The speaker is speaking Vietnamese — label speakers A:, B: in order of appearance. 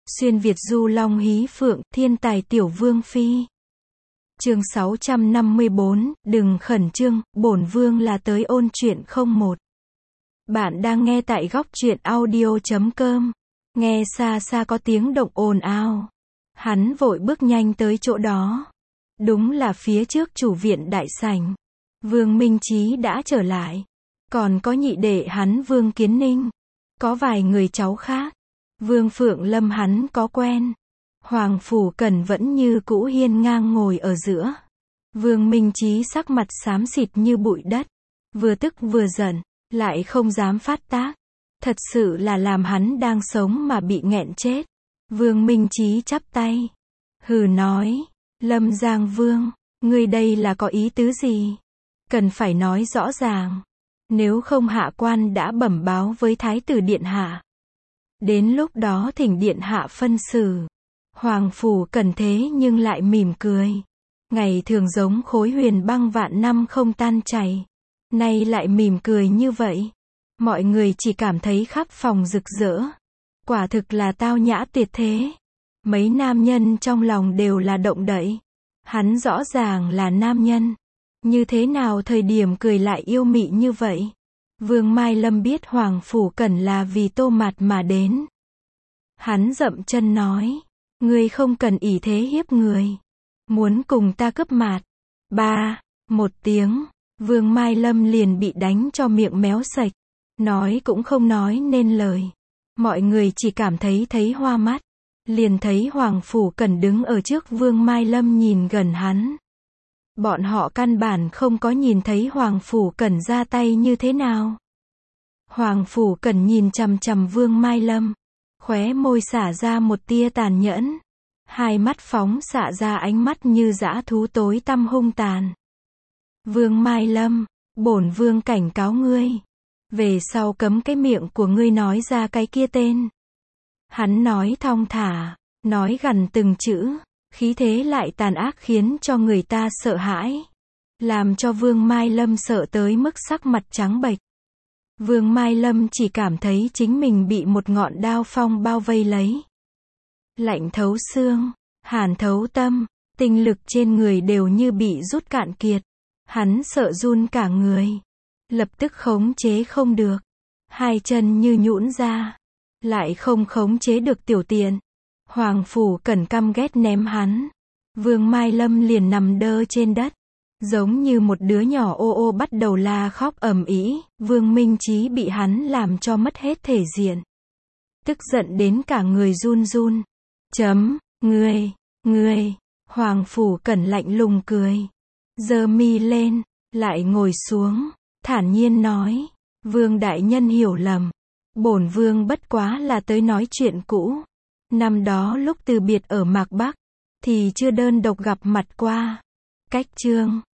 A: Xuyên Việt du long hí phượng, thiên tài tiểu vương phi. Chương 654, đừng khẩn trương, bổn vương là tới ôn chuyện không một. Bạn đang nghe tại góc truyện audio.com. Nghe xa xa có tiếng động ồn ào. Hắn vội bước nhanh tới chỗ đó. Đúng là phía trước chủ viện đại sảnh. Vương Minh Chí đã trở lại. Còn có nhị đệ hắn Vương Kiến Ninh. Có vài người cháu khác. Vương Phượng Lâm hắn có quen. Hoàng Phủ Cẩn vẫn như cũ hiên ngang ngồi ở giữa. Vương Minh Chí sắc mặt xám xịt như bụi đất. Vừa tức vừa giận, lại không dám phát tác. Thật sự là làm hắn đang sống mà bị nghẹn chết. Vương Minh Chí chắp tay. Hừ nói, Lâm Giang Vương, ngươi đây là có ý tứ gì? Cần phải nói rõ ràng. Nếu không hạ quan đã bẩm báo với Thái tử Điện Hạ. Đến lúc đó thỉnh Điện Hạ phân xử. Hoàng Phủ Cẩn thế nhưng lại mỉm cười. Ngày thường giống khối huyền băng vạn năm không tan chảy. Nay lại mỉm cười như vậy. Mọi người chỉ cảm thấy khắp phòng rực rỡ. Quả thực là tao nhã tuyệt thế. Mấy nam nhân trong lòng đều là động đậy. Hắn rõ ràng là nam nhân. Như thế nào thời điểm cười lại yêu mị như vậy? Vương Mai Lâm biết Hoàng Phủ Cẩn là vì Tô Mạt mà đến. Hắn dậm chân nói. Ngươi không cần ỷ thế hiếp người. Muốn cùng ta cướp Mạt. Một tiếng. Vương Mai Lâm liền bị đánh cho miệng méo sạch. Nói cũng không nói nên lời. Mọi người chỉ cảm thấy hoa mắt. Liền thấy Hoàng Phủ Cẩn đứng ở trước Vương Mai Lâm nhìn gần hắn. Bọn họ căn bản không có nhìn thấy Hoàng Phủ Cẩn ra tay như thế nào. Hoàng Phủ Cẩn nhìn chằm chằm Vương Mai Lâm. Khóe môi xả ra một tia tàn nhẫn. Hai mắt phóng xạ ra ánh mắt như dã thú tối tăm hung tàn. Vương Mai Lâm, bổn vương cảnh cáo ngươi. Về sau cấm cái miệng của ngươi nói ra cái kia tên. Hắn nói thong thả, nói gần từng chữ. Khí thế lại tàn ác khiến cho người ta sợ hãi. Làm cho Vương Mai Lâm sợ tới mức sắc mặt trắng bệch. Vương Mai Lâm chỉ cảm thấy chính mình bị một ngọn đao phong bao vây lấy. Lạnh thấu xương, hàn thấu tâm, tinh lực trên người đều như bị rút cạn kiệt. Hắn sợ run cả người. Lập tức khống chế không được. Hai chân như nhũn ra. Lại không khống chế được tiểu tiện. Hoàng Phủ Cẩn căm ghét ném hắn. Vương Mai Lâm liền nằm đơ trên đất. Giống như một đứa nhỏ ô ô bắt đầu la khóc ầm ĩ. Vương Minh Chí bị hắn làm cho mất hết thể diện. Tức giận đến cả người run run. Ngươi. Hoàng Phủ Cẩn lạnh lùng cười. Giơ mi lên, lại ngồi xuống. Thản nhiên nói. Vương đại nhân hiểu lầm. Bổn vương bất quá là tới nói chuyện cũ. Năm đó lúc từ biệt ở Mạc Bắc, thì chưa đơn độc gặp mặt qua. Cách chương